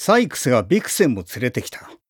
サイクスがビクセンも連れてきた。